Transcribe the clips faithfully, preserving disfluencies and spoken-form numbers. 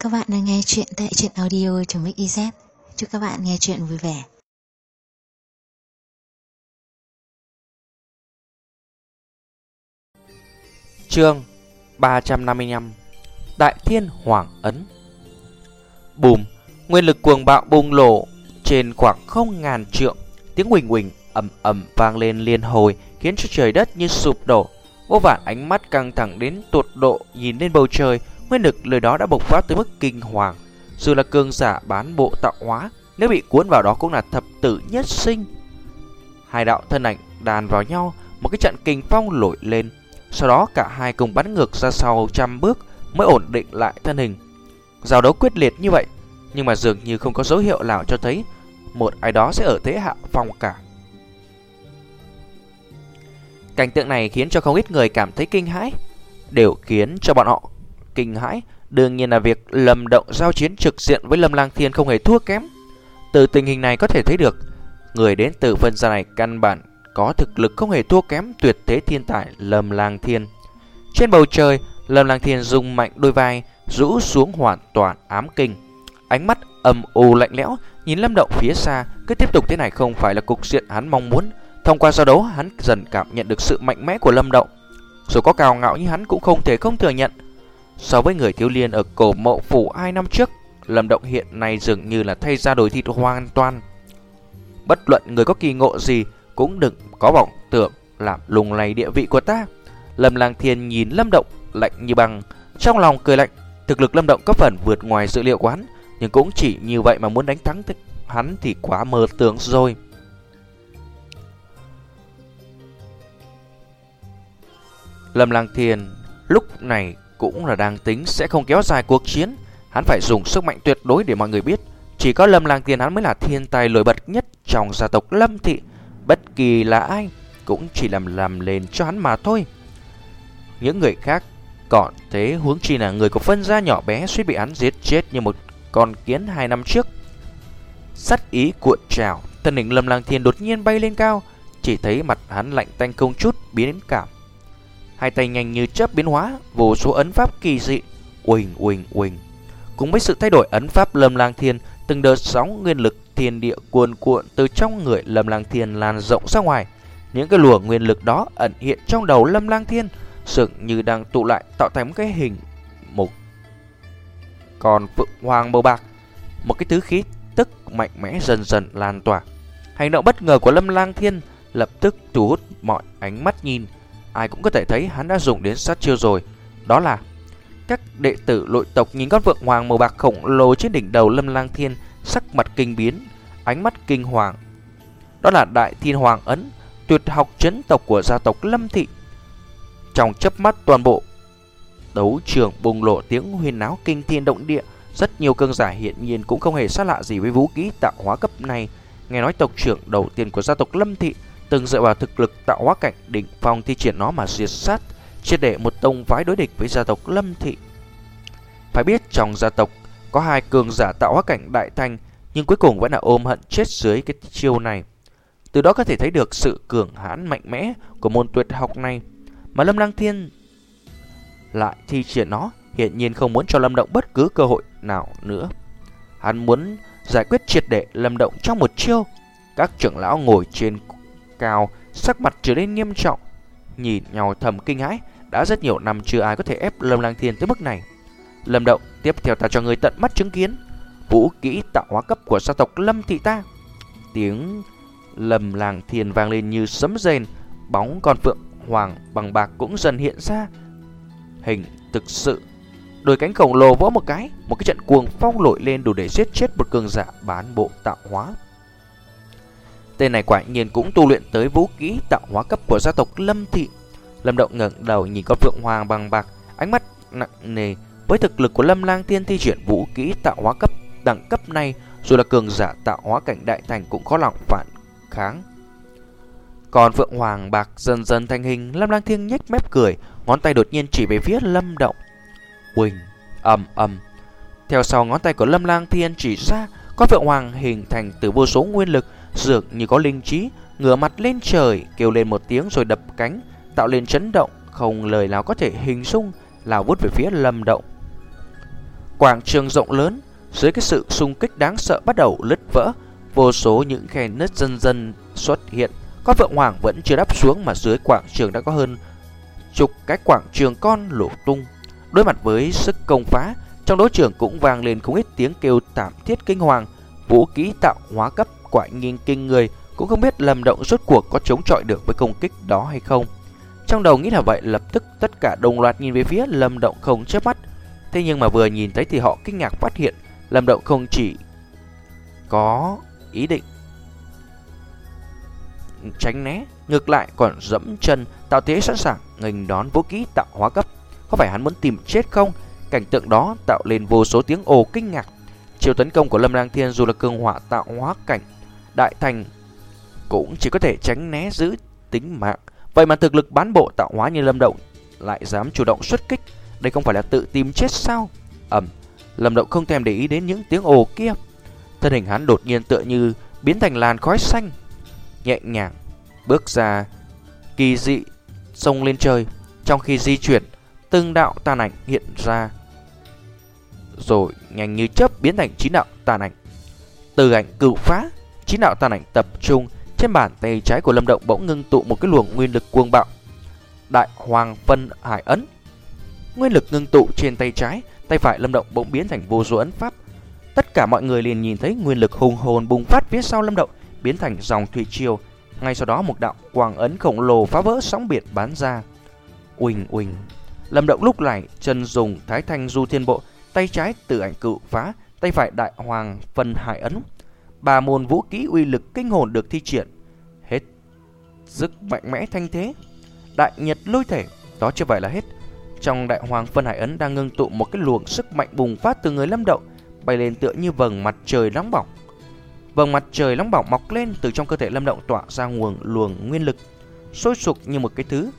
Các bạn đang nghe chuyện tại truyện audio.mixyz. Chúc các bạn nghe chuyện vui vẻ. Chương ba trăm năm mươi lăm. Đại Thiên Hoàng Ấn. Bùm, nguyên lực cuồng bạo bùng nổ trên khoảng không ngàn trượng, tiếng huỳnh huỳnh ầm ầm vang lên liên hồi, khiến cho trời đất như sụp đổ. Vô vàn ánh mắt căng thẳng đến tột độ nhìn lên bầu trời, nguyên lực lời đó đã bộc phát tới mức kinh hoàng. Dù là cường giả bán bộ tạo hóa, nếu bị cuốn vào đó cũng là thập tử nhất sinh. Hai đạo thân ảnh đàn vào nhau, một cái trận kình phong nổi lên. Sau đó cả hai cùng bắn ngược ra sau trăm bước mới ổn định lại thân hình. Giao đấu quyết liệt như vậy, nhưng mà dường như không có dấu hiệu nào cho thấy một ai đó sẽ ở thế hạ phong cả. Cảnh tượng này khiến cho không ít người cảm thấy kinh hãi. Điều khiến cho bọn họ kinh hãi đương nhiên là việc Lâm Động giao chiến trực diện với Lâm Lang Thiên không hề thua kém. Từ tình hình này có thể thấy được, người đến từ phân gia này căn bản có thực lực không hề thua kém tuyệt thế thiên tài Lâm Lang Thiên. Trên bầu trời, Lâm Lang Thiên dùng mạnh đôi vai, rũ xuống hoàn toàn ám kinh. Ánh mắt âm u lạnh lẽo nhìn Lâm Động phía xa. Cứ tiếp tục thế này không phải là cục diện hắn mong muốn. Thông qua giao đấu, hắn dần cảm nhận được sự mạnh mẽ của Lâm Động. Dù có cao ngạo như hắn cũng không thể không thừa nhận, so với người thiếu niên ở cổ mộ phủ hai năm trước, Lâm Động hiện nay dường như là thay ra đổi thịt hoàn toàn. Bất luận người có kỳ ngộ gì cũng đừng có vọng tưởng làm lung lay địa vị của ta. Lâm Lang Thiên nhìn Lâm Động lạnh như băng, trong lòng cười lạnh. Thực lực Lâm Động có phần vượt ngoài dự liệu của hắn, nhưng cũng chỉ như vậy mà muốn đánh thắng hắn thì quá mơ tưởng rồi. Lâm Lang Thiên lúc này cũng là đang tính sẽ không kéo dài cuộc chiến. Hắn phải dùng sức mạnh tuyệt đối để mọi người biết chỉ có Lâm Lang Thiên hắn mới là thiên tài nổi bật nhất trong gia tộc Lâm thị. Bất kỳ là ai cũng chỉ làm làm lên cho hắn mà thôi. Những người khác còn thế, huống chi là người của phân gia nhỏ bé suýt bị hắn giết chết như một con kiến hai năm trước. Sắt ý cuộn trào, thân hình Lâm Lang Thiên đột nhiên bay lên cao. Chỉ thấy mặt hắn lạnh tanh không chút biến cảm. Hai tay nhanh như chớp biến hóa, vô số ấn pháp kỳ dị uỳnh uỳnh uỳnh. Cùng với sự thay đổi ấn pháp Lâm Lang Thiên, từng đợt sóng nguyên lực thiên địa cuồn cuộn từ trong người Lâm Lang Thiên lan rộng ra ngoài. Những cái luồng nguyên lực đó ẩn hiện trong đầu Lâm Lang Thiên, dường như đang tụ lại tạo thành một cái hình một con phượng hoàng màu bạc. Một cái thứ khí tức mạnh mẽ dần dần lan tỏa. Hành động bất ngờ của Lâm Lang Thiên lập tức thu hút mọi ánh mắt nhìn. Ai cũng có thể thấy hắn đã dùng đến sát chiêu rồi. Đó là các đệ tử nội tộc nhìn con vượng hoàng màu bạc khổng lồ trên đỉnh đầu Lâm Lang Thiên, sắc mặt kinh biến, ánh mắt kinh hoàng. Đó là Đại Thiên Hoàng Ấn, tuyệt học chấn tộc của gia tộc Lâm thị. Trong chớp mắt, toàn bộ đấu trường bùng nổ tiếng huyên náo kinh thiên động địa. Rất nhiều cường giả hiện nhiên cũng không hề xa lạ gì với vũ khí tạo hóa cấp này. Nghe nói tộc trưởng đầu tiên của gia tộc Lâm thị từng dựa vào thực lực tạo hóa cảnh đỉnh phong thi triển nó mà diệt sát, triệt để một tông phái đối địch với gia tộc Lâm thị. Phải biết trong gia tộc có hai cường giả tạo hóa cảnh đại thành, nhưng cuối cùng vẫn là ôm hận chết dưới cái chiêu này. Từ đó có thể thấy được sự cường hãn mạnh mẽ của môn tuyệt học này. Mà Lâm Lang Thiên lại thi triển nó, hiển nhiên không muốn cho Lâm Động bất cứ cơ hội nào nữa. Hắn muốn giải quyết triệt để Lâm Động trong một chiêu. Các trưởng lão ngồi trên cao, sắc mặt trở nên nghiêm trọng, nhìn nhau thầm kinh hãi. Đã rất nhiều năm chưa ai có thể ép Lâm Lang Thiên tới mức này. Lâm Động, tiếp theo ta cho người tận mắt chứng kiến vũ kỹ tạo hóa cấp của gia tộc Lâm thị ta. Tiếng Lâm Lang Thiên vang lên như sấm rền. Bóng con phượng hoàng bằng bạc cũng dần hiện ra. Hình thực sự, đôi cánh khổng lồ vỗ một cái, một cái trận cuồng phong nổi lên đủ để giết chết một cường giả bán bộ tạo hóa. Tên này quả nhiên cũng tu luyện tới vũ kỹ tạo hóa cấp của gia tộc Lâm thị. Lâm Động ngẩng đầu nhìn con phượng hoàng bằng bạc, ánh mắt nặng nề. Với thực lực của Lâm Lang Thiên thi triển vũ kỹ tạo hóa cấp đẳng cấp này, dù là cường giả tạo hóa cảnh đại thành cũng khó lòng phản kháng. Còn phượng hoàng bạc dần dần thành hình, Lâm Lang Thiên nhếch mép cười, ngón tay đột nhiên chỉ về phía Lâm Động. Uỳnh, ầm ầm. Theo sau ngón tay của Lâm Lang Thiên chỉ ra, con phượng hoàng hình thành từ vô số nguyên lực, dường như có linh trí, ngửa mặt lên trời, kêu lên một tiếng rồi đập cánh, tạo lên chấn động không lời nào có thể hình dung, lao vút về phía Lâm Động. Quảng trường rộng lớn, dưới cái sự xung kích đáng sợ bắt đầu nứt vỡ, vô số những khe nứt dần dần xuất hiện. Con Phượng Hoàng vẫn chưa đáp xuống mà dưới quảng trường đã có hơn chục cái quảng trường con nổ tung. Đối mặt với sức công phá, trong đấu trường cũng vang lên không ít tiếng kêu thảm thiết kinh hoàng. Vũ khí tạo hóa cấp quả nhiên kinh người, cũng không biết Lâm Động rốt cuộc có chống chọi được với công kích đó hay không. Trong đầu nghĩ là vậy, lập tức tất cả đồng loạt nhìn về phía Lâm Động không chớp mắt. Thế nhưng mà vừa nhìn thấy thì họ kinh ngạc phát hiện Lâm Động không chỉ có ý định tránh né, ngược lại còn dẫm chân tạo thế sẵn sàng nghênh đón vũ khí tạo hóa cấp. Có phải hắn muốn tìm chết không? Cảnh tượng đó tạo lên vô số tiếng ồ kinh ngạc. Chiêu tấn công của Lâm Lang Thiên dù là cường hỏa tạo hóa cảnh đại thành cũng chỉ có thể tránh né giữ tính mạng. Vậy mà thực lực bán bộ tạo hóa như Lâm Động lại dám chủ động xuất kích, đây không phải là tự tìm chết sao? Ầm, Lâm Động không thèm để ý đến những tiếng ồ kia. Thân hình hắn đột nhiên tựa như biến thành làn khói xanh, nhẹ nhàng bước ra, kỳ dị xông lên trời. Trong khi di chuyển, từng đạo tàn ảnh hiện ra, rồi nhanh như chớp biến thành chín đạo tàn ảnh. Từ ảnh cửu phá, chín đạo tàn ảnh tập trung trên bàn tay trái của Lâm Động bỗng ngưng tụ một cái luồng nguyên lực cuồng bạo. Đại Hoàng Phân Hải Ấn. Nguyên lực ngưng tụ trên tay trái, tay phải Lâm Động bỗng biến thành vô số ấn pháp. Tất cả mọi người liền nhìn thấy nguyên lực hùng hồn bùng phát phía sau Lâm Động, biến thành dòng thủy triều. Ngay sau đó một đạo quang ấn khổng lồ phá vỡ sóng biển bắn ra. Uỳnh uỳnh. Lâm Động lúc này chân dùng Thái Thanh Du Thiên Bộ, tay trái Tử Ảnh Cửu Phá, tay phải Đại Hoàng Phân Hải Ấn. Ba môn vũ kỹ uy lực kinh hồn được thi triển, hết sức mạnh mẽ thanh thế. Đại Nhật Lôi Thể, đó chưa phải là hết. Trong Đại Hoàng Phân Hải Ấn đang ngưng tụ một cái luồng sức mạnh bùng phát từ người Lâm Động, bay lên tựa như vầng mặt trời nóng bỏng. Vầng mặt trời nóng bỏng mọc lên từ trong cơ thể Lâm Động, tỏa ra nguồn luồng nguyên lực sôi sục như một cái thứ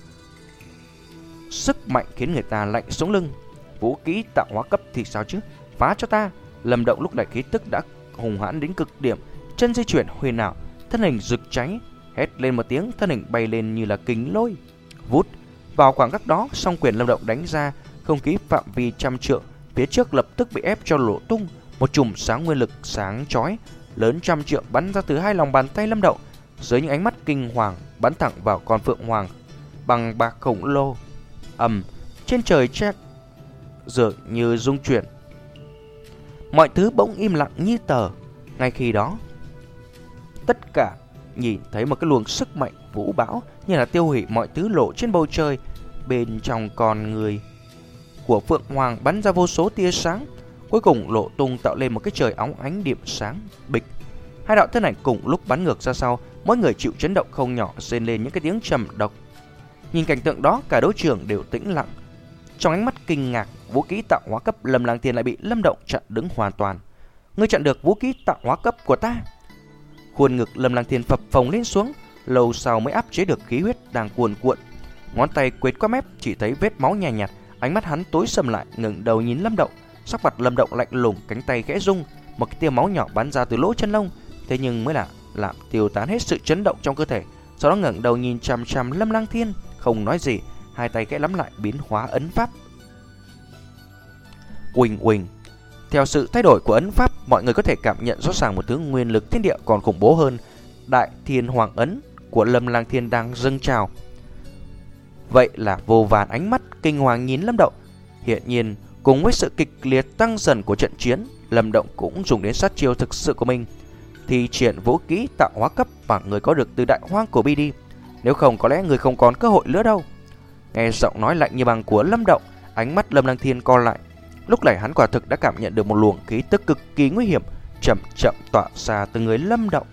sức mạnh khiến người ta lạnh sống lưng. Vũ khí tạo hóa cấp thì sao chứ? Phá cho ta! Lâm Động lúc này khí tức đã hùng hãn đến cực điểm, chân di chuyển huyền ảo, thân hình rực cháy, hét lên một tiếng, thân hình bay lên như là kính lôi. Vút vào khoảng cách đó, song quyền Lâm Động đánh ra, không khí phạm vi trăm trượng phía trước lập tức bị ép cho nổ tung. Một chùm sáng nguyên lực sáng chói lớn trăm trượng bắn ra từ hai lòng bàn tay Lâm Động, dưới những ánh mắt kinh hoàng bắn thẳng vào con Phượng Hoàng bằng bạc khổng lồ. Ầm, trên trời trách dường như rung chuyển, mọi thứ bỗng im lặng như tờ. Ngay khi đó, tất cả nhìn thấy một cái luồng sức mạnh vũ bão như là tiêu hủy mọi thứ lộ trên bầu trời. Bên trong con người của Phượng Hoàng bắn ra vô số tia sáng, cuối cùng lộ tung tạo lên một cái trời óng ánh điểm sáng. Bịch, hai đạo thân ảnh cùng lúc bắn ngược ra sau, mỗi người chịu chấn động không nhỏ, rên lên những cái tiếng trầm độc. Nhìn cảnh tượng đó, cả đấu trường đều tĩnh lặng. Trong ánh mắt kinh ngạc, vũ khí tạo hóa cấp Lâm Lang Thiên lại bị Lâm Động chặn đứng hoàn toàn. Ngươi chặn được vũ khí tạo hóa cấp của ta? Khuôn ngực Lâm Lang Thiên phập phồng lên xuống, lâu sau mới áp chế được khí huyết đang cuồn cuộn. Ngón tay quệt qua mép, chỉ thấy vết máu nhàn nhạt, nhạt. Ánh mắt hắn tối sầm lại, ngẩng đầu nhìn Lâm Động. Sắc mặt Lâm Động lạnh lùng, cánh tay khẽ rung, một cái tia máu nhỏ bắn ra từ lỗ chân lông, thế nhưng mới là làm tiêu tán hết sự chấn động trong cơ thể. Sau đó ngẩng đầu nhìn chằm chằm Lâm Lang Thiên, không nói gì, hai tay khẽ nắm lại biến hóa ấn pháp. Uỳnh uỳnh. Theo sự thay đổi của ấn pháp, mọi người có thể cảm nhận rõ ràng một thứ nguyên lực thiên địa còn khủng bố hơn. Đại Thiên Hoàng ấn của Lâm Lang Thiên đang dâng trào. Vậy là vô vàn ánh mắt kinh hoàng nhìn Lâm Động. Hiện nhiên, cùng với sự kịch liệt tăng dần của trận chiến, Lâm Động cũng dùng đến sát chiêu thực sự của mình, thì triển vũ khí tạo hóa cấp mà người có được từ Đại Hoang của bê đê. Nếu không có lẽ người không còn cơ hội nữa đâu. Nghe giọng nói lạnh như băng của Lâm Động, ánh mắt Lâm Lang Thiên co lại. Lúc này hắn quả thực đã cảm nhận được một luồng khí tức cực kỳ nguy hiểm chậm chậm tỏa ra từ người Lâm Động.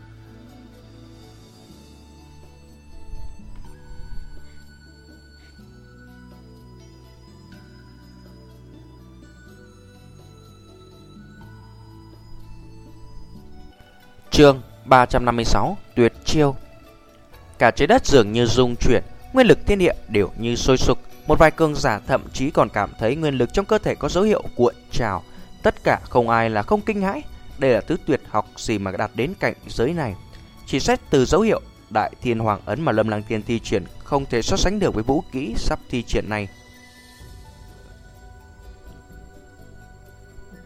Chương ba trăm năm mươi sáu, tuyệt chiêu. Cả trái đất dường như rung chuyển, nguyên lực thiên địa đều như sôi sục. Một vài cường giả thậm chí còn cảm thấy nguyên lực trong cơ thể có dấu hiệu cuộn trào. Tất cả không ai là không kinh hãi. Đây là thứ tuyệt học gì mà đạt đến cảnh giới này. Chỉ xét từ dấu hiệu Đại Thiên Hoàng ấn mà Lâm Lang Thiên thi triển, không thể so sánh được với vũ kỹ sắp thi triển này.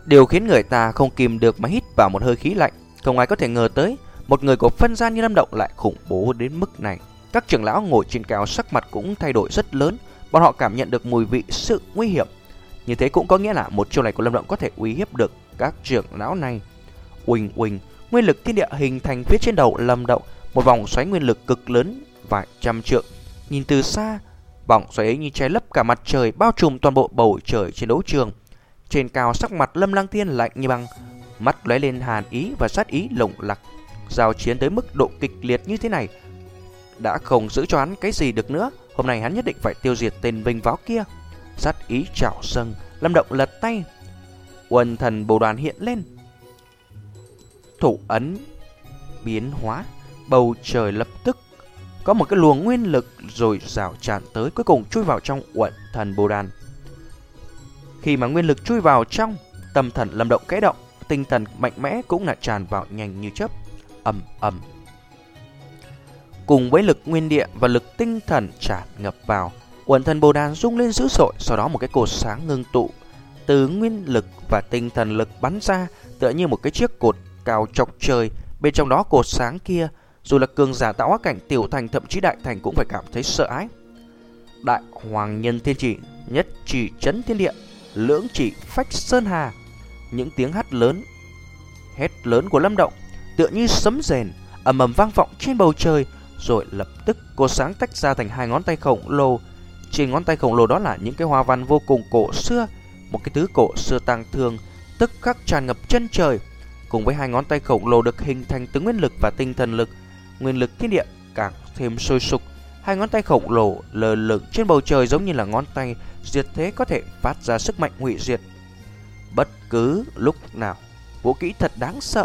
Điều khiến người ta không kìm được mà hít vào một hơi khí lạnh. Không ai có thể ngờ tới một người có phân gian như Lâm Động lại khủng bố đến mức này. Các trưởng lão ngồi trên cao sắc mặt cũng thay đổi rất lớn. Bọn họ cảm nhận được mùi vị sự nguy hiểm. Như thế cũng có nghĩa là một chiêu này của Lâm Động có thể uy hiếp được các trưởng lão này. Uỳnh uỳnh, nguyên lực thiên địa hình thành phía trên đầu Lâm Động, một vòng xoáy nguyên lực cực lớn vài trăm trượng. Nhìn từ xa, vòng xoáy ấy như che lấp cả mặt trời, bao trùm toàn bộ bầu trời trên đấu trường. Trên cao sắc mặt Lâm Lang Thiên lạnh như băng, mắt lóe lên hàn ý và sát ý lồng lặc. Giao chiến tới mức độ kịch liệt như thế này đã không giữ cho hắn cái gì được nữa. Hôm nay hắn nhất định phải tiêu diệt tên vinh váo kia. Sát ý trào dâng, Lâm Động lật tay, Uẩn Thần Bồ Đoàn hiện lên, thủ ấn biến hóa, bầu trời lập tức có một cái luồng nguyên lực rồi rào tràn tới, cuối cùng chui vào trong Uẩn Thần Bồ Đàn. Khi mà nguyên lực chui vào trong, tâm thần Lâm Động kẽ động, tinh thần mạnh mẽ cũng là tràn vào nhanh như chớp. Ầm ầm. Cùng với lực nguyên địa và lực tinh thần tràn ngập vào, Uẩn Thần Bồ Đàn rung lên dữ dội, sau đó một cái cột sáng ngưng tụ từ nguyên lực và tinh thần lực bắn ra, tựa như một cái chiếc cột cao chọc trời. Bên trong đó cột sáng kia, dù là cường giả tạo hóa cảnh, tiểu thành, thậm chí đại thành cũng phải cảm thấy sợ ái. Đại Hoàng Nhân Thiên Chỉ, nhất chỉ chấn thiên địa, lưỡng chỉ phách sơn hà. Những tiếng hét lớn, hét lớn của Lâm Động tựa như sấm rền ầm ầm vang vọng trên bầu trời, rồi lập tức cột sáng tách ra thành hai ngón tay khổng lồ. Trên ngón tay khổng lồ đó là những cái hoa văn vô cùng cổ xưa, một cái thứ cổ xưa tang thương tức khắc tràn ngập chân trời. Cùng với hai ngón tay khổng lồ được hình thành từ nguyên lực và tinh thần lực, nguyên lực thiên địa càng thêm sôi sục. Hai ngón tay khổng lồ lơ lửng trên bầu trời giống như là ngón tay diệt thế, có thể phát ra sức mạnh hủy diệt bất cứ lúc nào. Vũ kỹ thật đáng sợ.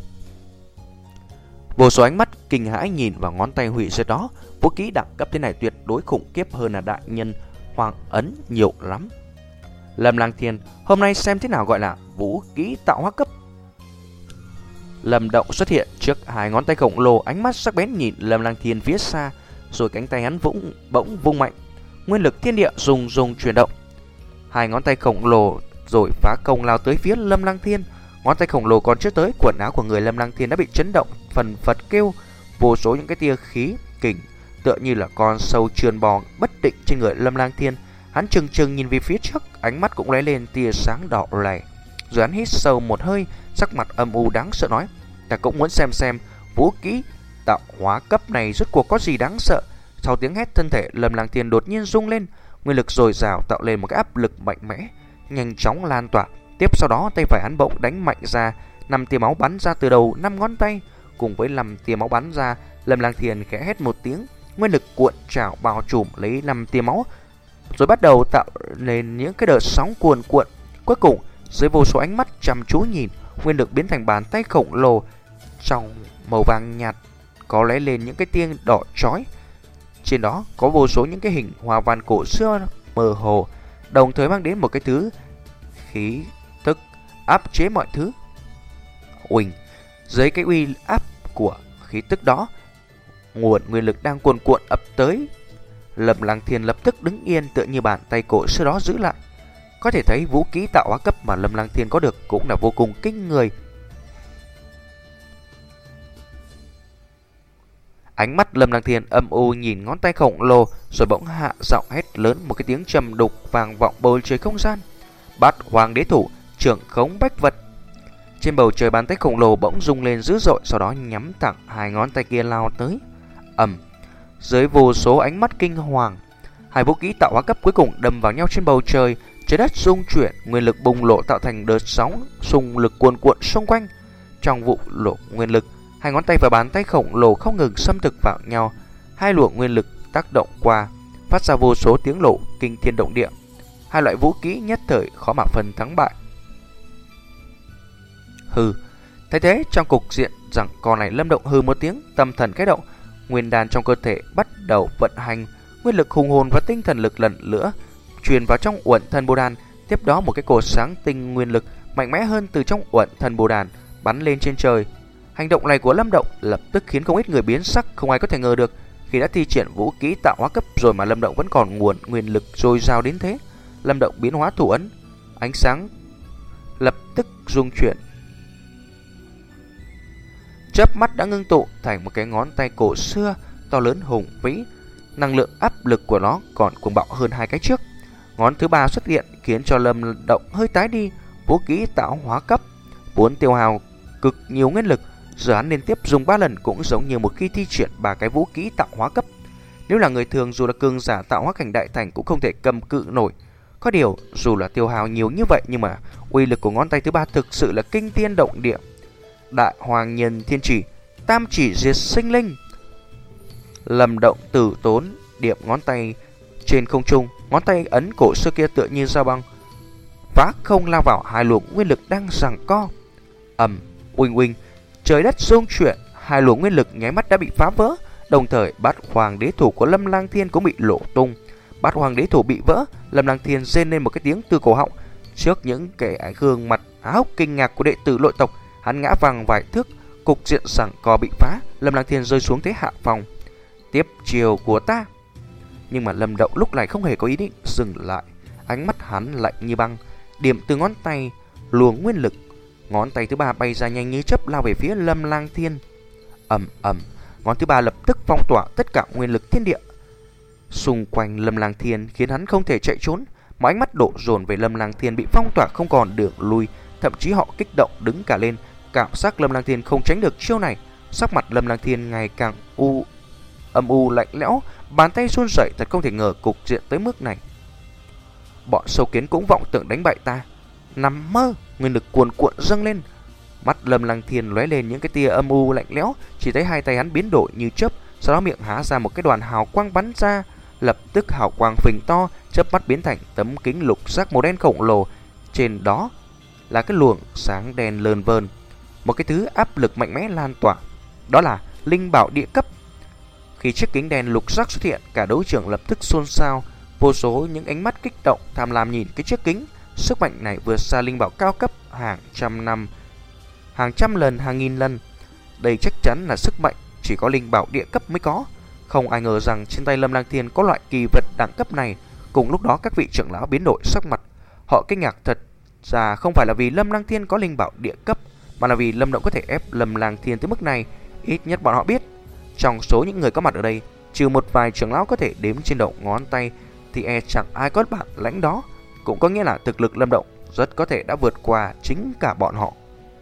Vô số ánh mắt kinh hãi nhìn vào ngón tay hủy diệt đó. Vũ kỹ đẳng cấp thế này tuyệt đối khủng khiếp hơn là đại nhân Hoàng Ấn nhiều lắm. Lâm Lang Thiên, hôm nay xem thế nào gọi là vũ kỹ tạo hóa cấp. Lâm Động xuất hiện trước hai ngón tay khổng lồ, ánh mắt sắc bén nhìn Lâm Lang Thiên phía xa, rồi cánh tay hắn vũng bỗng vung mạnh, nguyên lực thiên địa rùng rùng chuyển động. Hai ngón tay khổng lồ rồi phá công lao tới phía Lâm Lang Thiên. Ngón tay khổng lồ còn chưa tới, quần áo của người Lâm Lang Thiên đã bị chấn động, phần phật kêu, vô số những cái tia khí kình tựa như là con sâu trườn bò bất định trên người Lâm Lang Thiên. Hắn trừng trừng nhìn về phía trước, ánh mắt cũng lóe lên tia sáng đỏ lẻ. Rồi hắn hít sâu một hơi, sắc mặt âm u đáng sợ nói: "Ta cũng muốn xem xem vũ kỹ tạo hóa cấp này rốt cuộc có gì đáng sợ." Sau tiếng hét, thân thể Lâm Lang Thiên đột nhiên rung lên, nguyên lực dồi dào tạo lên một cái áp lực mạnh mẽ, nhanh chóng lan tỏa. Tiếp sau đó, tay phải hắn bỗng đánh mạnh ra, năm tia máu bắn ra từ đầu năm ngón tay. Cùng với năm tia máu bắn ra, Lâm Lang Thiên khẽ hét một tiếng, nguyên lực cuộn trào bao trùm lấy năm tia máu, rồi bắt đầu tạo lên những cái đợt sóng cuồn cuộn. Cuối cùng, dưới vô số ánh mắt chăm chú nhìn, nguyên lực biến thành bàn tay khổng lồ trong màu vàng nhạt, có lóe lên những cái tia đỏ chói. Trên đó có vô số những cái hình hoa văn cổ xưa mơ hồ, đồng thời mang đến một cái thứ khí tức áp chế mọi thứ. Uỳnh, dưới cái uy áp của khí tức đó, nguồn nguyên lực đang cuồn cuộn ập tới. Lâm Lang Thiên lập tức đứng yên, tựa như bàn tay cổ xưa đó giữ lại. Có thể thấy vũ kỹ tạo hóa cấp mà Lâm Lang Thiên có được cũng là vô cùng kinh người. Ánh mắt Lâm Lang Thiên âm u nhìn ngón tay khổng lồ, rồi bỗng hạ giọng hét lớn, một cái tiếng trầm đục vang vọng bầu trời không gian: "Bát Hoàng Đế Thủ, trưởng khống bách vật." Trên bầu trời, bàn tay khổng lồ bỗng rung lên dữ dội, sau đó nhắm thẳng hai ngón tay kia lao tới. Ầm, dưới vô số ánh mắt kinh hoàng, hai vũ kỹ tạo hóa cấp cuối cùng đâm vào nhau trên bầu trời. Trái đất rung chuyển, nguyên lực bùng lộ tạo thành đợt sóng xung lực cuồn cuộn xung quanh. Trong vụ lộ nguyên lực, hai ngón tay và bàn tay khổng lồ không ngừng xâm thực vào nhau. Hai luồng nguyên lực tác động qua, phát ra vô số tiếng nổ kinh thiên động địa. Hai loại vũ kỹ nhất thời khó mà phân thắng bại. Hừ, thấy thế trong cục diện rằng con này, Lâm Động hừ một tiếng, tâm thần kích động, nguyên đan trong cơ thể bắt đầu vận hành, nguyên lực hùng hồn và tinh thần lực lần nữa truyền vào trong Uẩn Thần Bồ Đàn. Tiếp đó một cái cột sáng tinh nguyên lực mạnh mẽ hơn từ trong Uẩn Thần Bồ Đàn bắn lên trên trời. Hành động này của Lâm Động lập tức khiến không ít người biến sắc. Không ai có thể ngờ được, khi đã thi triển vũ kỹ tạo hóa cấp rồi mà Lâm Động vẫn còn nguồn nguyên lực dồi dào đến thế. Lâm Động biến hóa thủ ấn, ánh sáng lập tức rung chuyển. Chớp mắt đã ngưng tụ thành một cái ngón tay cổ xưa to lớn hùng vĩ. Năng lượng áp lực của nó còn cuồng bạo hơn hai cái trước. Ngón thứ ba xuất hiện khiến cho Lâm Động hơi tái đi. Vũ kỹ tạo hóa cấp vốn tiêu hao cực nhiều nguyên lực, giờ hắn liên tiếp dùng ba lần cũng giống như một khi thi triển ba cái vũ kỹ tạo hóa cấp. Nếu là người thường, dù là cường giả tạo hóa cảnh đại thành cũng không thể cầm cự nổi. Có điều dù là tiêu hao nhiều như vậy nhưng mà uy lực của ngón tay thứ ba thực sự là kinh thiên động địa. Đại Hoàng Nhân Thiên Chỉ, tam chỉ diệt sinh linh. Lâm Động tử tốn điểm ngón tay trên không trung, ngón tay ấn cổ xưa kia tựa như dao băng phá không lao vào hai luồng nguyên lực đang giằng co. Ầm, uỳnh uỳnh, trời đất rung chuyển, hai luồng nguyên lực nháy mắt đã bị phá vỡ, đồng thời Bát Hoàng Đế Thủ của Lâm Lang Thiên cũng bị lộ tung. Bát Hoàng Đế Thủ bị vỡ, Lâm Lang Thiên rên lên một cái tiếng từ cổ họng. Trước những kẻ gương mặt há hốc kinh ngạc của đệ tử nội tộc, hắn ngã văng vài thước, cục diện giằng co bị phá, Lâm Lang Thiên rơi xuống thế hạ phòng. Tiếp chiều của ta. Nhưng mà Lâm Động lúc này không hề có ý định dừng lại, ánh mắt hắn lạnh như băng, điểm từ ngón tay luồng nguyên lực. Ngón tay thứ ba bay ra nhanh như chớp lao về phía Lâm Lang Thiên. Ầm ầm, ngón thứ ba lập tức phong tỏa tất cả nguyên lực thiên địa xung quanh Lâm Lang Thiên, khiến hắn không thể chạy trốn. Mọi ánh mắt đổ dồn về Lâm Lang Thiên bị phong tỏa không còn đường lui, thậm chí họ kích động đứng cả lên. Cảm giác Lâm Lang Thiên không tránh được chiêu này. Sắc mặt Lâm Lang Thiên ngày càng u âm u lạnh lẽo, bàn tay run rẩy, thật không thể ngờ cục diện tới mức này. Bọn sâu kiến cũng vọng tưởng đánh bại ta. Nằm mơ. Nguyên lực cuồn cuộn dâng lên. Mắt Lâm Lang Thiên lóe lên những cái tia âm u lạnh lẽo, chỉ thấy hai tay hắn biến đổi như chớp, sau đó miệng há ra một cái đoàn hào quang bắn ra, lập tức hào quang phình to, chớp mắt biến thành tấm kính lục sắc màu đen khổng lồ, trên đó là cái luồng sáng đen lờn vờn, một cái thứ áp lực mạnh mẽ lan tỏa, đó là linh bảo địa cấp. Khi chiếc kính đen lục sắc xuất hiện, cả đấu trường lập tức xôn xao, vô số những ánh mắt kích động tham lam nhìn cái chiếc kính. Sức mạnh này vượt xa linh bảo cao cấp hàng trăm năm, hàng trăm lần, hàng nghìn lần. Đây chắc chắn là sức mạnh chỉ có linh bảo địa cấp mới có. Không ai ngờ rằng trên tay Lâm Lang Thiên có loại kỳ vật đẳng cấp này. Cùng lúc đó các vị trưởng lão biến đổi sắc mặt. Họ kinh ngạc thật ra không phải là vì Lâm Lang Thiên có linh bảo địa cấp, mà là vì Lâm Động có thể ép Lâm Lang Thiên tới mức này. Ít nhất bọn họ biết, trong số những người có mặt ở đây, trừ một vài trưởng lão có thể đếm trên đầu ngón tay, thì e chẳng ai có bản lãnh đó. Cũng có nghĩa là thực lực Lâm Động rất có thể đã vượt qua chính cả bọn họ.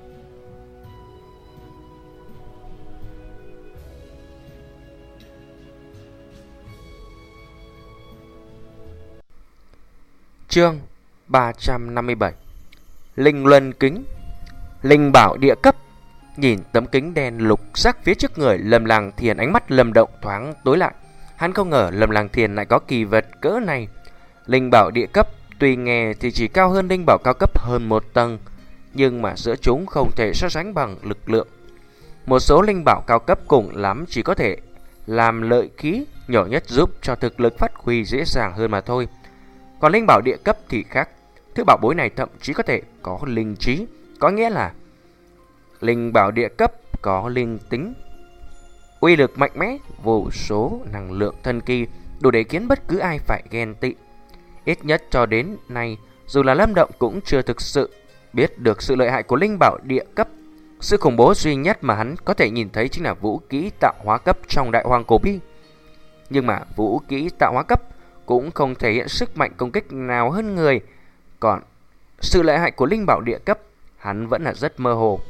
Chương ba trăm năm mươi bảy. Linh Luân Kính. Linh bảo địa cấp. Nhìn tấm kính đen lục sắc phía trước người Lâm Lang Thiên, ánh mắt Lâm Động thoáng tối lại. Hắn không ngờ Lâm Lang Thiên lại có kỳ vật cỡ này. Linh bảo địa cấp tuy nghe thì chỉ cao hơn linh bảo cao cấp hơn một tầng, nhưng mà giữa chúng không thể so sánh bằng lực lượng. Một số linh bảo cao cấp cùng lắm chỉ có thể làm lợi khí nhỏ nhất, giúp cho thực lực phát huy dễ dàng hơn mà thôi. Còn linh bảo địa cấp thì khác. Thứ bảo bối này thậm chí có thể có linh trí, có nghĩa là linh bảo địa cấp có linh tính, uy lực mạnh mẽ, vô số năng lượng thần kỳ, đủ để khiến bất cứ ai phải ghen tị. Ít nhất cho đến nay, dù là Lâm Động cũng chưa thực sự biết được sự lợi hại của linh bảo địa cấp. Sự khủng bố duy nhất mà hắn có thể nhìn thấy chính là vũ kỹ tạo hóa cấp trong Đại Hoàng Cổ Bi. Nhưng mà vũ kỹ tạo hóa cấp cũng không thể hiện sức mạnh công kích nào hơn người. Còn sự lợi hại của linh bảo địa cấp, hắn vẫn là rất mơ hồ.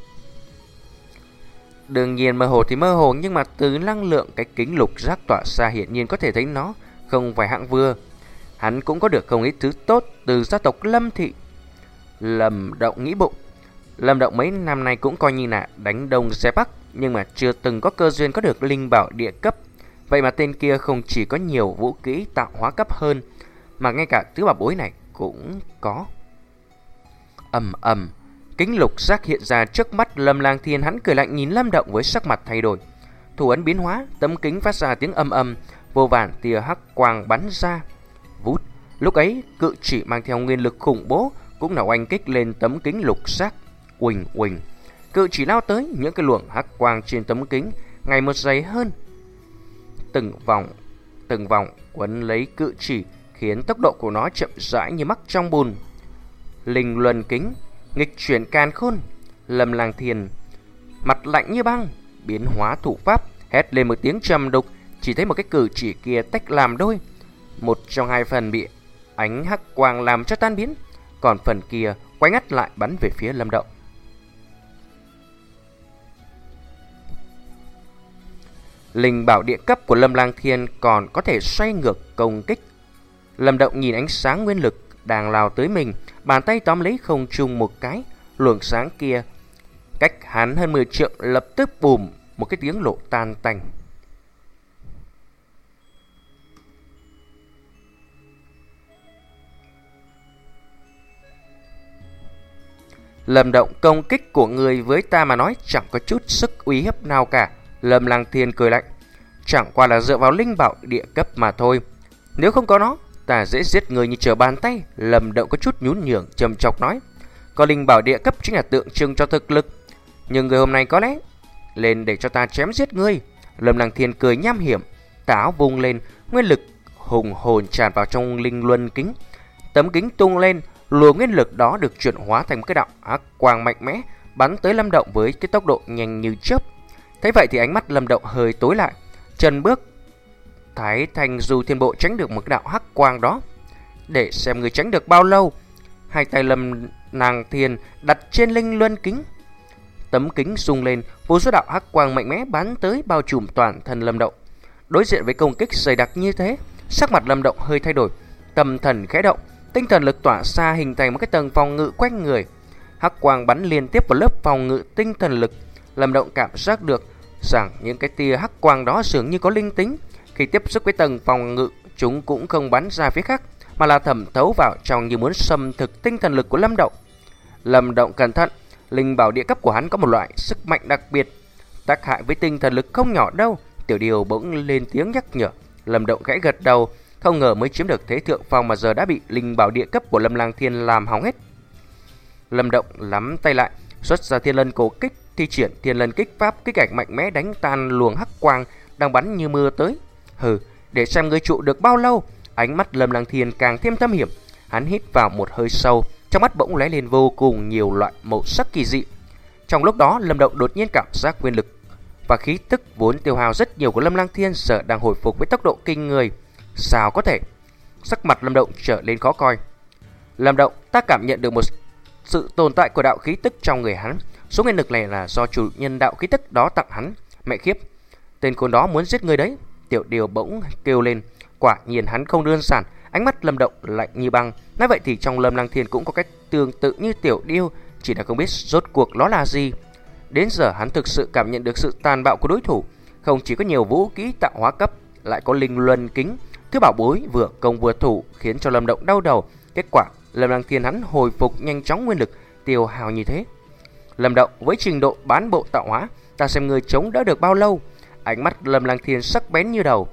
Đương nhiên mơ hồ thì mơ hồ, nhưng mà từ năng lượng cái kính lục giác tỏa ra hiển nhiên có thể thấy nó không phải hạng vừa. Hắn cũng có được không ít thứ tốt từ gia tộc Lâm thị. Lâm Động nghĩ bụng, Lâm Động mấy năm nay cũng coi như là đánh đông xe bắc, nhưng mà chưa từng có cơ duyên có được linh bảo địa cấp. Vậy mà tên kia không chỉ có nhiều vũ kỹ tạo hóa cấp hơn, mà ngay cả thứ bảo bối này cũng có. Ầm ầm, kính lục giác hiện ra trước mắt Lâm Lang Thiên, hắn cười lạnh nhìn Lâm Động với sắc mặt thay đổi. Thủ ấn biến hóa, tấm kính phát ra tiếng ầm ầm, vô vàn tia hắc quang bắn ra. Vút, lúc ấy cự chỉ mang theo nguyên lực khủng bố cũng là oanh kích lên tấm kính lục giác. Uỳnh uỳnh, cự chỉ lao tới, những cái luồng hắc quang trên tấm kính ngày một dày hơn. Từng vòng, từng vòng quấn lấy cự chỉ, khiến tốc độ của nó chậm rãi như mắc trong bùn. Linh Luân Kính, Nghịch chuyển càn khôn. Lâm Lang Thiên mặt lạnh như băng, biến hóa thủ pháp, hét lên một tiếng trầm đục. Chỉ thấy một cái cử chỉ kia tách làm đôi, một trong hai phần bị ánh hắc quang làm cho tan biến, còn phần kia quay ngắt lại bắn về phía Lâm Động. Linh bảo địa cấp của Lâm Lang Thiên còn có thể xoay ngược công kích. Lâm Động nhìn ánh sáng nguyên lực đang lao tới mình, bàn tay tóm lấy không trung một cái, luồng sáng kia cách hắn hơn mười trượng lập tức bùm một cái tiếng lộ tan tành. Lâm Động, công kích của người với ta mà nói chẳng có chút sức uy hiếp nào cả. Lâm Lang Thiên cười lạnh. Chẳng qua là dựa vào linh bảo địa cấp mà thôi. Nếu không có nó, ta dễ giết người như trở bàn tay. Lâm Động có chút nhún nhường trầm chọc nói. Có linh bảo địa cấp chính là tượng trưng cho thực lực, nhưng người hôm nay có lẽ lên để cho ta chém giết ngươi. Lâm Lang Thiên cười nham hiểm, táo vung lên, nguyên lực hùng hồn tràn vào trong linh luân kính. Tấm kính tung lên, luồng nguyên lực đó được chuyển hóa thành một cái đạo hắc quang mạnh mẽ, bắn tới Lâm Động với cái tốc độ nhanh như chớp. Thấy vậy thì ánh mắt Lâm Động hơi tối lại, chân bước Thái Thanh Du Thiên Bộ tránh được một cái đạo hắc quang đó. Để xem người tránh được bao lâu. Hai tay Lâm Lang Thiên đặt trên linh luân kính, tấm kính rung lên, vô số đạo hắc quang mạnh mẽ bắn tới bao trùm toàn thân Lâm Động. Đối diện với công kích dày đặc như thế, sắc mặt Lâm Động hơi thay đổi, tâm thần khẽ động, tinh thần lực tỏa ra hình thành một cái tầng phòng ngự quanh người. Hắc quang bắn liên tiếp vào lớp phòng ngự tinh thần lực. Lâm Động cảm giác được rằng những cái tia hắc quang đó dường như có linh tính. Khi tiếp xúc với tầng phòng ngự, chúng cũng không bắn ra phía khác, mà là thẩm thấu vào trong như muốn xâm thực tinh thần lực của Lâm Động. Lâm Động cẩn thận, linh bảo địa cấp của hắn có một loại sức mạnh đặc biệt, tác hại với tinh thần lực không nhỏ đâu. Tiểu Điều bỗng lên tiếng nhắc nhở. Lâm Động khẽ gật đầu, không ngờ mới chiếm được thế thượng phong mà giờ đã bị linh bảo địa cấp của Lâm Lang Thiên làm hỏng hết. Lâm Động lắm tay lại, xuất ra Thiên Lân Cổ Kích, thi triển Thiên Lân Kích pháp, kích ảnh mạnh mẽ đánh tan luồng hắc quang đang bắn như mưa tới. Hừ, để xem ngươi trụ được bao lâu. Ánh mắt Lâm Lang Thiên càng thêm thâm hiểm, hắn hít vào một hơi sâu, trong mắt bỗng lóe lên vô cùng nhiều loại màu sắc kỳ dị. Trong lúc đó, Lâm Động đột nhiên cảm giác nguyên lực và khí tức vốn tiêu hao rất nhiều của Lâm Lang Thiên giờ đang hồi phục với tốc độ kinh người. Sao có thể? Sắc mặt Lâm Động trở lên khó coi. Lâm Động, ta cảm nhận được một sự tồn tại của đạo khí tức trong người hắn. Số nguyên lực này là do chủ nhân đạo khí tức đó tặng hắn. Mẹ khiếp, tên khốn đó muốn giết người đấy. Tiểu Điều bỗng kêu lên. Quả nhiên hắn không đơn giản. Ánh mắt Lâm Động lạnh như băng. Nói vậy thì trong Lâm Lang Thiên cũng có cách tương tự như Tiểu Điêu, chỉ là không biết rốt cuộc nó là gì. Đến giờ hắn thực sự cảm nhận được sự tàn bạo của đối thủ. Không chỉ có nhiều vũ kỹ tạo hóa cấp, lại có linh luân kính, thứ bảo bối vừa công vừa thủ, khiến cho Lâm Động đau đầu. Kết quả Lâm Lang Thiên hắn hồi phục nhanh chóng nguyên lực tiêu hao như thế. Lâm Động, với trình độ bán bộ tạo hóa, ta xem người chống đỡ được bao lâu. Ánh mắt Lâm Lang Thiên sắc bén như đầu.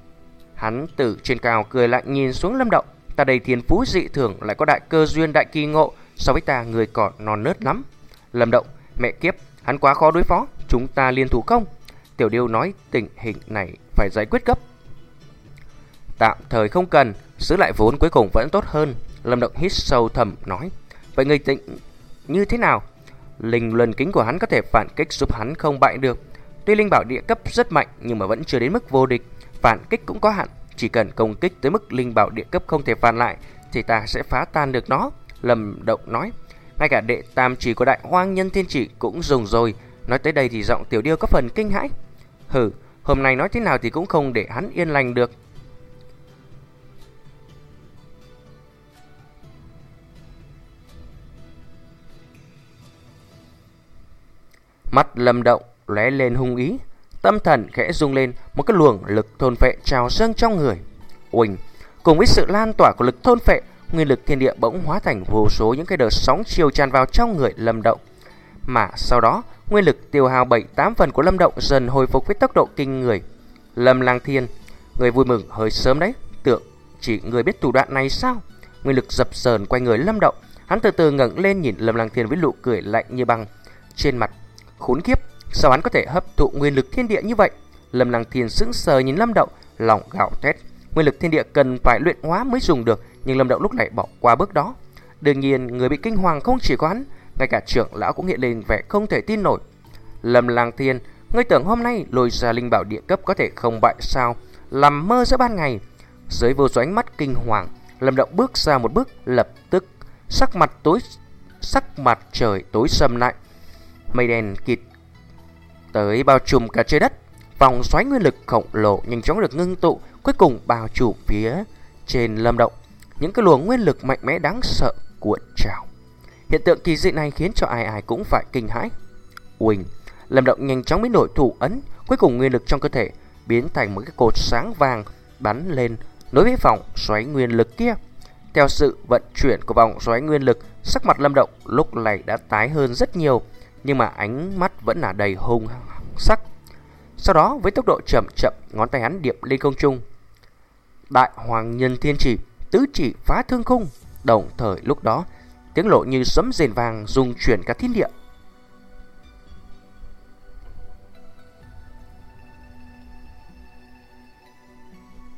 Hắn từ trên cao cười lạnh nhìn xuống Lâm Động. Ta đầy thiên phú dị thường, lại có đại cơ duyên đại kỳ ngộ, so với ta người còn non nớt lắm. Lâm Động, mẹ kiếp, hắn quá khó đối phó, chúng ta liên thủ không? Tiểu Điêu nói tình hình này phải giải quyết gấp. Tạm thời không cần, giữ lại vốn cuối cùng vẫn tốt hơn. Lâm Động hít sâu thầm nói. Vậy người định như thế nào? Linh luân kính của hắn có thể phản kích giúp hắn không bại được. Tuy linh bảo địa cấp rất mạnh nhưng mà vẫn chưa đến mức vô địch. Phản kích cũng có hạn, chỉ cần công kích tới mức linh bảo địa cấp không thể phản lại thì ta sẽ phá tan được nó. Lâm Động nói. Ngay cả đệ tam chỉ của đại hoang nhân thiên chỉ cũng dùng rồi. Nói tới đây thì giọng Tiểu Điêu có phần kinh hãi. Hừ, hôm nay nói thế nào thì cũng không để hắn yên lành được. Mắt Lâm Động lóe lên hung ý, tâm thần khẽ rung lên, một cái luồng lực thôn phệ trào dâng trong người. Oanh, cùng với sự lan tỏa của lực thôn phệ, nguyên lực thiên địa bỗng hóa thành vô số những cái đợt sóng chiều tràn vào trong người Lâm Động. Mà sau đó, nguyên lực tiêu hao bảy tám phần của Lâm Động dần hồi phục với tốc độ kinh người. Lâm Lang Thiên, người vui mừng hơi sớm đấy, tưởng chỉ người biết thủ đoạn này sao? Nguyên lực dập dờn quanh người Lâm Động, hắn từ từ ngẩng lên nhìn Lâm Lang Thiên với nụ cười lạnh như băng trên mặt. Khốn kiếp, sao hắn có thể hấp thụ nguyên lực thiên địa như vậy? Lâm Lang Thiên sững sờ nhìn Lâm Động, lòng gào thét. Nguyên lực thiên địa cần phải luyện hóa mới dùng được, nhưng Lâm Động lúc này bỏ qua bước đó. Đương nhiên, người bị kinh hoàng không chỉ có hắn, ngay cả trưởng lão cũng hiện lên vẻ không thể tin nổi. Lâm Lang Thiên, ngươi tưởng hôm nay lôi ra linh bảo địa cấp có thể không bại sao? Làm mơ giữa ban ngày. Dưới vô số ánh mắt kinh hoàng, Lâm Động bước ra một bước, lập tức sắc mặt tối sắc mặt trời tối sầm lại. Mây đen kịt tới bao trùm cả trái đất. Vòng xoáy nguyên lực khổng lồ nhanh chóng được ngưng tụ, cuối cùng bao trùm phía trên Lâm Động. Những cái luồng nguyên lực mạnh mẽ đáng sợ cuộn trào. Hiện tượng kỳ dị này khiến cho ai ai cũng phải kinh hãi. Uỳnh, Lâm Động nhanh chóng biến đổi thủ ấn, cuối cùng nguyên lực trong cơ thể biến thành một cái cột sáng vàng bắn lên nối với vòng xoáy nguyên lực kia. Theo sự vận chuyển của vòng xoáy nguyên lực, sắc mặt Lâm Động lúc này đã tái hơn rất nhiều, nhưng mà ánh mắt vẫn là đầy hung sắc. Sau đó với tốc độ chậm chậm, ngón tay hắn điệp lên không trung. Đại Hoàng Nhân Thiên Chỉ, tứ chỉ phá thương khung. Đồng thời lúc đó, tiếng lộ như sấm rền vàng rung chuyển cả thiên địa.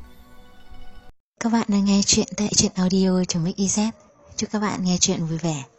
Các bạn đang nghe chuyện tại truyện audio.mixyz. Chúc các bạn nghe chuyện vui vẻ.